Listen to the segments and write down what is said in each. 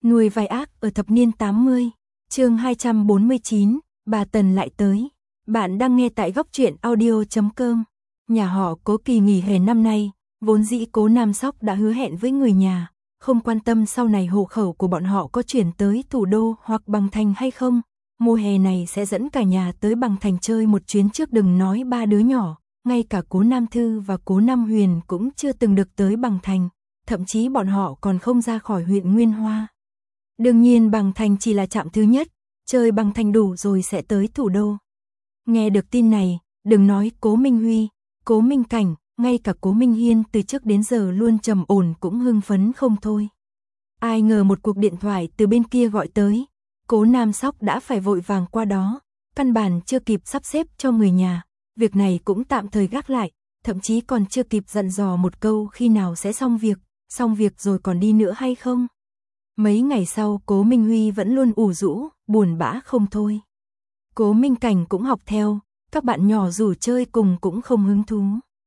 Nuôi vai ác ở thập niên 80, chương 249, bà Tần lại tới. Bạn đang nghe tại góc truyện audio.com. Nhà họ Cố kỳ nghỉ hè năm nay, vốn dĩ Cố Nam Sóc đã hứa hẹn với người nhà, không quan tâm sau này hộ khẩu của bọn họ có chuyển tới thủ đô hoặc Bằng Thành hay không. Mùa hè này sẽ dẫn cả nhà tới Bằng Thành chơi một chuyến trước, đừng nói ba đứa nhỏ, ngay cả Cố Nam Thư và Cố Nam Huyền cũng chưa từng được tới Bằng Thành, thậm chí bọn họ còn không ra khỏi huyện Nguyên Hoa. Đương nhiên Bằng Thành chỉ là trạm thứ nhất, chơi Bằng Thành đủ rồi sẽ tới thủ đô. Nghe được tin này, đừng nói Cố Minh Huy, Cố Minh Cảnh, ngay cả Cố Minh Hiên từ trước đến giờ luôn trầm ổn cũng hưng phấn không thôi. Ai ngờ một cuộc điện thoại từ bên kia gọi tới, Cố Nam Sóc đã phải vội vàng qua đó, căn bản chưa kịp sắp xếp cho người nhà, việc này cũng tạm thời gác lại, thậm chí còn chưa kịp dặn dò một câu khi nào sẽ xong việc rồi còn đi nữa hay không. Mấy ngày sau Cố Minh Huy vẫn luôn ủ rũ, buồn bã không thôi. Cố Minh Cảnh cũng học theo, các bạn nhỏ rủ chơi cùng cũng không hứng thú.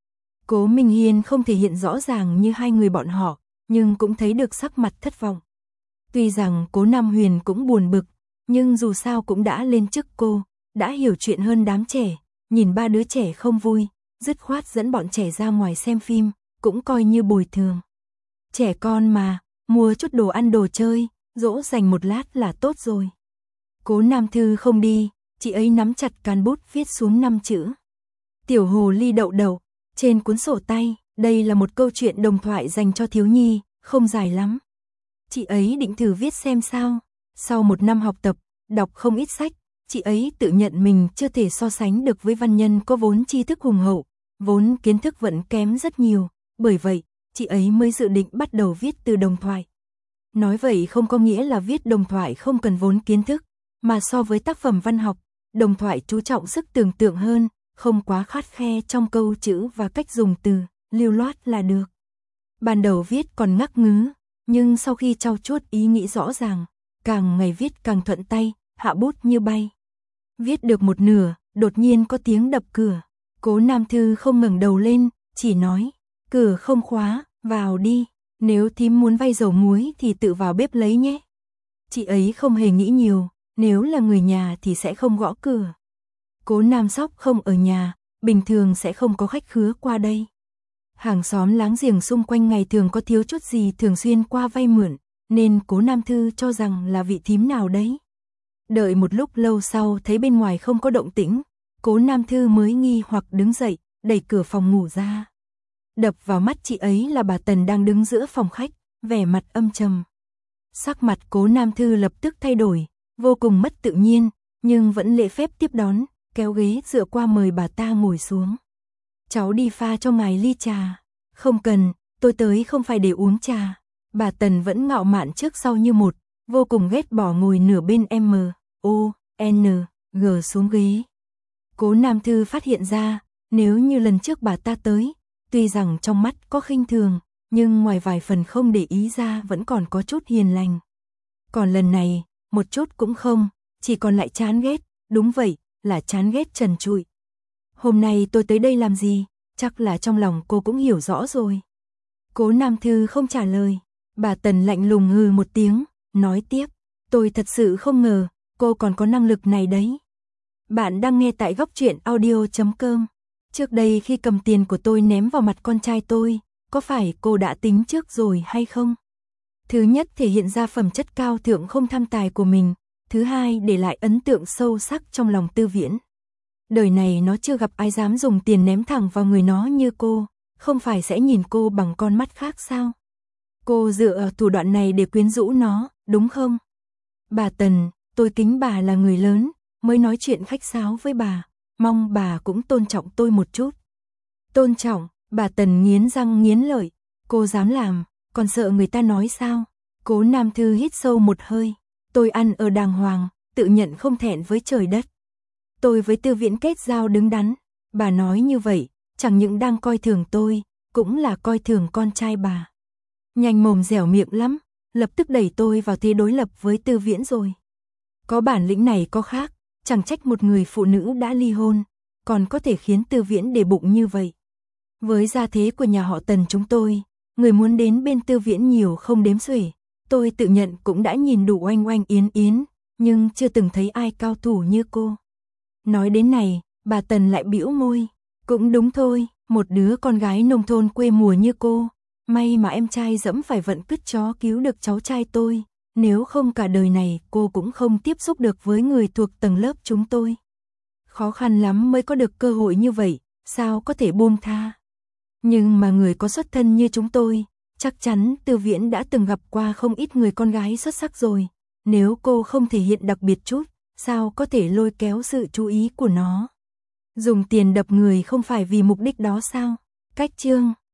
Cố Minh Hiên không thể hiện rõ ràng như hai người bọn họ, nhưng cũng thấy được sắc mặt thất vọng. Tuy rằng Cố Nam Huyền cũng buồn bực, nhưng dù sao cũng đã lên chức cô, đã hiểu chuyện hơn đám trẻ, nhìn ba đứa trẻ không vui, dứt khoát dẫn bọn trẻ ra ngoài xem phim, cũng coi như bồi thường. Trẻ con mà, mua chút đồ ăn đồ chơi, dỗ dành một lát là tốt rồi. Cố Nam Thư không đi, chị ấy nắm chặt cán bút viết xuống 5 chữ. Tiểu hồ ly đậu đậu, trên cuốn sổ tay, đây là một câu chuyện đồng thoại dành cho thiếu nhi, không dài lắm. Chị ấy định thử viết xem sao. Sau một năm học tập, đọc không ít sách, chị ấy tự nhận mình chưa thể so sánh được với văn nhân có vốn tri thức hùng hậu, vốn kiến thức vẫn kém rất nhiều, bởi vậy, chị ấy mới dự định bắt đầu viết từ đồng thoại. Nói vậy không có nghĩa là viết đồng thoại không cần vốn kiến thức, mà so với tác phẩm văn học, đồng thoại chú trọng sức tưởng tượng hơn, không quá khắt khe trong câu chữ và cách dùng từ, lưu loát là được. Ban đầu viết còn ngắc ngứ, nhưng sau khi trau chuốt ý nghĩ rõ ràng, càng ngày viết càng thuận tay, hạ bút như bay. Viết được một nửa, đột nhiên có tiếng đập cửa. Cố Nam Thư không ngẩng đầu lên, chỉ nói, cửa không khóa, vào đi, nếu thím muốn vay dầu muối thì tự vào bếp lấy nhé. Chị ấy không hề nghĩ nhiều, nếu là người nhà thì sẽ không gõ cửa. Cố Nam Sóc không ở nhà, bình thường sẽ không có khách khứa qua đây. Hàng xóm láng giềng xung quanh ngày thường có thiếu chút gì thường xuyên qua vay mượn, nên Cố Nam Thư cho rằng là vị thím nào đấy. Đợi một lúc lâu sau thấy bên ngoài không có động tĩnh, Cố Nam Thư mới nghi hoặc đứng dậy, đẩy cửa phòng ngủ ra. Đập vào mắt chị ấy là bà Tần đang đứng giữa phòng khách, vẻ mặt âm trầm. Sắc mặt Cố Nam Thư lập tức thay đổi, vô cùng mất tự nhiên, nhưng vẫn lễ phép tiếp đón, kéo ghế dựa qua mời bà ta ngồi xuống. Cháu đi pha cho ngài ly trà. Không cần, tôi tới không phải để uống trà. Bà Tần vẫn ngạo mạn trước sau như một, vô cùng ghét bỏ ngồi nửa bên M.O.N.G xuống ghế. Cố Nam Thư phát hiện ra, nếu như lần trước bà ta tới, tuy rằng trong mắt có khinh thường, nhưng ngoài vài phần không để ý ra vẫn còn có chút hiền lành. Còn lần này, một chút cũng không, chỉ còn lại chán ghét, đúng vậy, là chán ghét trần trụi. Hôm nay tôi tới đây làm gì, chắc là trong lòng cô cũng hiểu rõ rồi. Cố Nam Thư không trả lời, bà Tần lạnh lùng hừ một tiếng, nói tiếp, tôi thật sự không ngờ, cô còn có năng lực này đấy. Bạn đang nghe tại góc truyện audio.com. Trước đây khi cầm tiền của tôi ném vào mặt con trai tôi, có phải cô đã tính trước rồi hay không? Thứ nhất thể hiện ra phẩm chất cao thượng không tham tài của mình, thứ hai để lại ấn tượng sâu sắc trong lòng Tư Viễn. Đời này nó chưa gặp ai dám dùng tiền ném thẳng vào người nó như cô, không phải sẽ nhìn cô bằng con mắt khác sao? Cô dựa thủ đoạn này để quyến rũ nó, đúng không? Bà Tần, tôi kính bà là người lớn, mới nói chuyện khách sáo với bà, mong bà cũng tôn trọng tôi một chút. Tôn trọng, bà Tần nghiến răng nghiến lợi, cô dám làm, còn sợ người ta nói sao? Cố Nam Thư hít sâu một hơi, tôi ăn ở đàng hoàng, tự nhận không thẹn với trời đất. Tôi với Tư Viễn kết giao đứng đắn, bà nói như vậy, chẳng những đang coi thường tôi, cũng là coi thường con trai bà. Nhanh mồm dẻo miệng lắm, lập tức đẩy tôi vào thế đối lập với Tư Viễn rồi. Có bản lĩnh này có khác, chẳng trách một người phụ nữ đã ly hôn, còn có thể khiến Tư Viễn để bụng như vậy. Với gia thế của nhà họ Tần chúng tôi, người muốn đến bên Tư Viễn nhiều không đếm xuể, Tôi tự nhận cũng đã nhìn đủ oanh oanh yến yến, nhưng chưa từng thấy ai cao thủ như cô. Nói đến này, bà Tần lại bĩu môi. Cũng đúng thôi, một đứa con gái nông thôn quê mùa như cô. May mà em trai dẫm phải vận cứt chó cứu được cháu trai tôi. Nếu không cả đời này cô cũng không tiếp xúc được với người thuộc tầng lớp chúng tôi. Khó khăn lắm mới có được cơ hội như vậy, sao có thể buông tha. Nhưng mà người có xuất thân như chúng tôi, chắc chắn Tư Viễn đã từng gặp qua không ít người con gái xuất sắc rồi. Nếu cô không thể hiện đặc biệt chút, sao có thể lôi kéo sự chú ý của nó. Dùng tiền đập người không phải vì mục đích đó sao? Cách chương